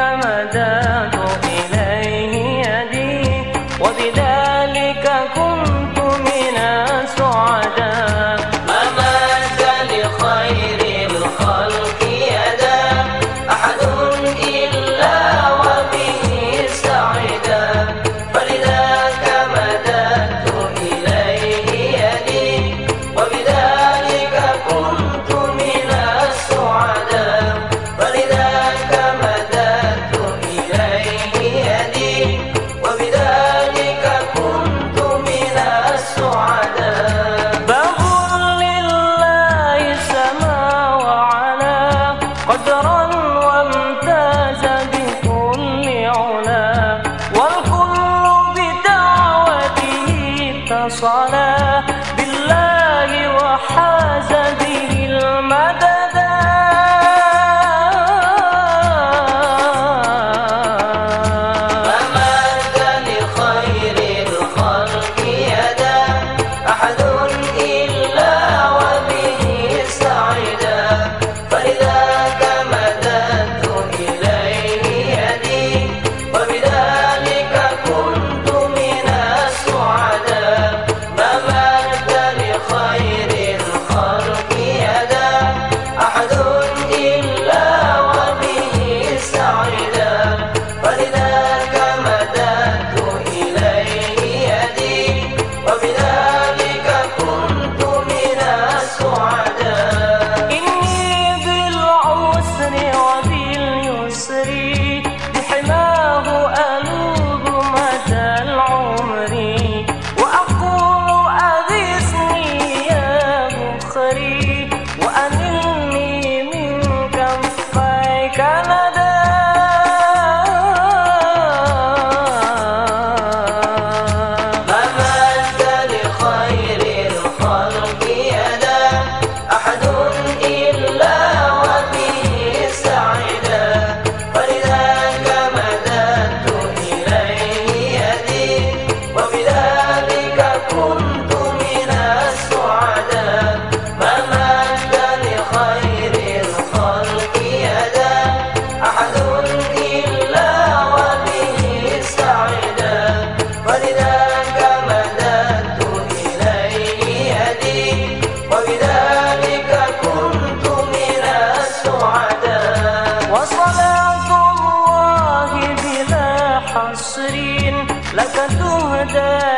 مددت إليه يدي وبذلك كنت من السعداء. ما مد لخير الخلق يدا أحد إلا وبه سعدا، فلذاك مددت إليه يدي وبذلك كنت من السعداء، فلذاك مددت إليه يدي وبذلك كنت من السعداء. باب لله سما وعلا قدرا وامتاز بكل علا، والكل بدعوته اتصلا بالله وحاز به المددا. ما مد لخير الخلق يدا أحد إلا وبه سعدا، فلذاك مددت إليه يدي وبذلك كنت من السعداء. ما مد لخير الخلق يدا أحد إلا وبه سعدا، فلذاك مددت إليه يدي وبذلك كنت من السعداء. إني بالعسر وباليسر بحماه ألوذ مدى العمر، وأقول أغثني يا مخري وأنلني من كفيك ندى. ما مد لخير الخلق يدا أحد إلا وبه سعدا، فلذاك مددت إليه يدي وبذلك كنت من السعداء. ما مد لخير الخلق يدا أحد إلا وبه سعدا، ولذاك مددت إليه يدي وبذلك كنت من السعداء. وصلاة الله بلا حصر لك تهدى